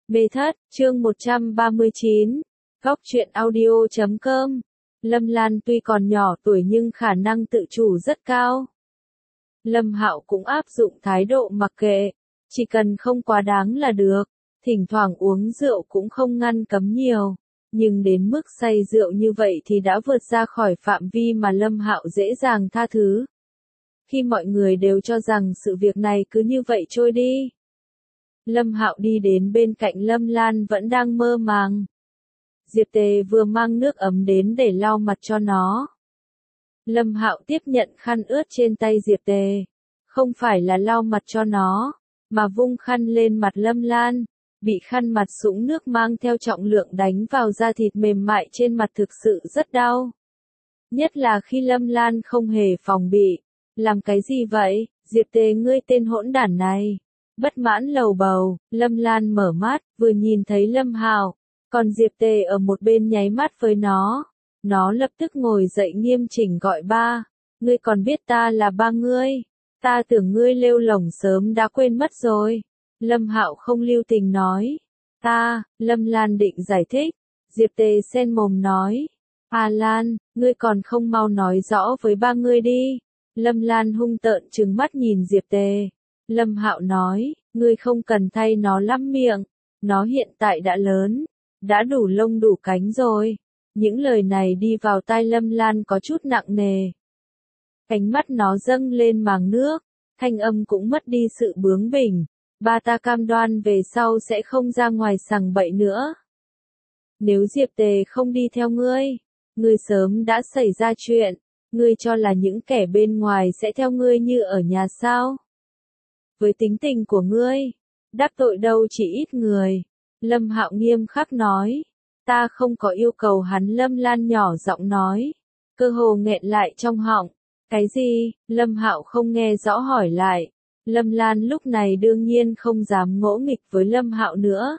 Mê thất, chương 139. Góc truyện audio.com. Lâm Lan tuy còn nhỏ tuổi nhưng khả năng tự chủ rất cao. Lâm Hạo cũng áp dụng thái độ mặc kệ, chỉ cần không quá đáng là được, thỉnh thoảng uống rượu cũng không ngăn cấm nhiều, nhưng đến mức say rượu như vậy thì đã vượt ra khỏi phạm vi mà Lâm Hạo dễ dàng tha thứ. Khi mọi người đều cho rằng sự việc này cứ như vậy trôi đi, Lâm Hạo đi đến bên cạnh Lâm Lan vẫn đang mơ màng. Diệp Tề vừa mang nước ấm đến để lau mặt cho nó. Lâm Hạo tiếp nhận khăn ướt trên tay Diệp Tề, không phải là lau mặt cho nó, mà vung khăn lên mặt Lâm Lan, bị khăn mặt sũng nước mang theo trọng lượng đánh vào da thịt mềm mại trên mặt thực sự rất đau. Nhất là khi Lâm Lan không hề phòng bị. Làm cái gì vậy, Diệp Tề ngươi tên hỗn đản này. Bất mãn lầu bầu, Lâm Lan mở mắt, vừa nhìn thấy Lâm Hạo, còn Diệp Tề ở một bên nháy mắt với nó. Nó lập tức ngồi dậy nghiêm chỉnh gọi ba. Ngươi còn biết ta là ba ngươi? Ta tưởng ngươi lêu lổng sớm đã quên mất rồi. Lâm Hạo không lưu tình nói. Lâm Lan định giải thích. Diệp Tề sen mồm nói. Lan, ngươi còn không mau nói rõ với ba ngươi đi. Lâm Lan hung tợn trừng mắt nhìn Diệp Tề. Lâm Hạo nói, ngươi không cần thay nó lắm miệng, nó hiện tại đã lớn, đã đủ lông đủ cánh rồi. Những lời này đi vào tai Lâm Lan có chút nặng nề. Ánh mắt nó dâng lên màng nước, thanh âm cũng mất đi sự bướng bỉnh. Ba ta cam đoan về sau sẽ không ra ngoài sằng bậy nữa. Nếu Diệp Tề không đi theo ngươi, ngươi sớm đã xảy ra chuyện, ngươi cho là những kẻ bên ngoài sẽ theo ngươi như ở nhà sao? Với tính tình của ngươi, đắc tội đâu chỉ ít người. Lâm Hạo nghiêm khắc nói. Ta không có yêu cầu hắn. Lâm Lan nhỏ giọng nói, cơ hồ nghẹn lại trong họng. Cái gì? Lâm Hạo không nghe rõ hỏi lại. Lâm Lan lúc này đương nhiên không dám ngỗ nghịch với Lâm Hạo nữa.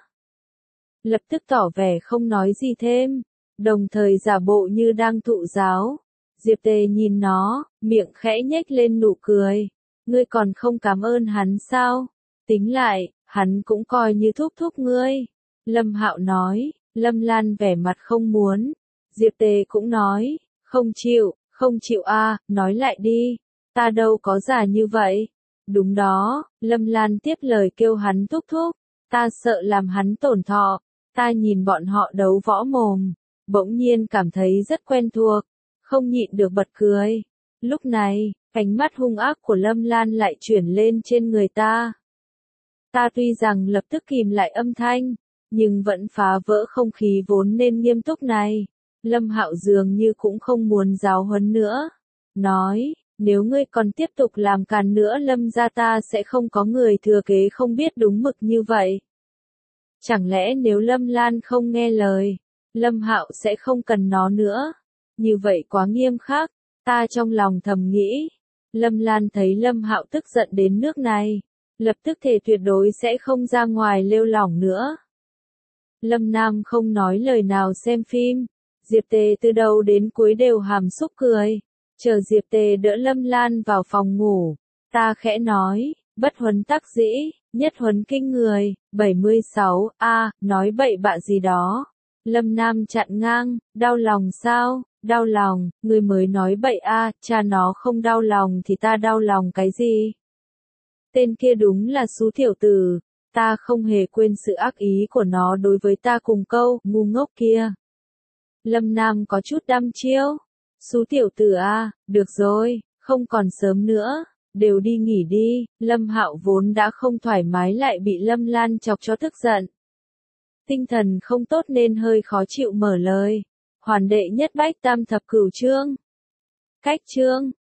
Lập tức tỏ vẻ không nói gì thêm, đồng thời giả bộ như đang thụ giáo. Diệp Tề nhìn nó, miệng khẽ nhếch lên nụ cười. Ngươi còn không cảm ơn hắn sao? Tính lại, hắn cũng coi như thúc thúc ngươi. Lâm Hạo nói. Lâm Lan vẻ mặt không muốn. Diệp Tề cũng nói, không chịu nói lại đi. Ta đâu có già như vậy. Đúng đó, Lâm Lan tiếp lời kêu hắn thúc thúc. Ta sợ làm hắn tổn thọ. Ta nhìn bọn họ đấu võ mồm, bỗng nhiên cảm thấy rất quen thuộc, không nhịn được bật cười. Lúc này, ánh mắt hung ác của Lâm Lan lại chuyển lên trên người ta. Ta tuy rằng lập tức kìm lại âm thanh, nhưng vẫn phá vỡ không khí vốn nên nghiêm túc này. Lâm Hạo dường như cũng không muốn giáo huấn nữa. Nói, nếu ngươi còn tiếp tục làm càn nữa Lâm gia ta sẽ không có người thừa kế không biết đúng mực như vậy. Chẳng lẽ nếu Lâm Lan không nghe lời, Lâm Hạo sẽ không cần nó nữa? Như vậy quá nghiêm khắc, ta trong lòng thầm nghĩ. Lâm Lan thấy Lâm Hạo tức giận đến nước này, lập tức thề tuyệt đối sẽ không ra ngoài lêu lỏng nữa. Lâm Nam không nói lời nào xem phim, Diệp Tề từ đầu đến cuối đều hàm xúc cười. Chờ Diệp Tề đỡ Lâm Lan vào phòng ngủ, ta khẽ nói, bất huấn tắc dĩ, nhất huấn kinh người. 76, nói bậy bạ gì đó. Lâm Nam chặn ngang, đau lòng sao? Đau lòng, người mới nói bậy cha nó không đau lòng thì ta đau lòng cái gì? Tên kia đúng là xú tiểu tử, ta không hề quên sự ác ý của nó đối với ta cùng câu ngu ngốc kia. Lâm Nam có chút đăm chiêu. Xú tiểu tử được rồi, không còn sớm nữa, đều đi nghỉ đi. Lâm Hạo vốn đã không thoải mái lại bị Lâm Lan chọc cho tức giận. Tinh thần không tốt nên hơi khó chịu mở lời. Hoàn đệ nhất bách tam thập cửu chương. Cách chương,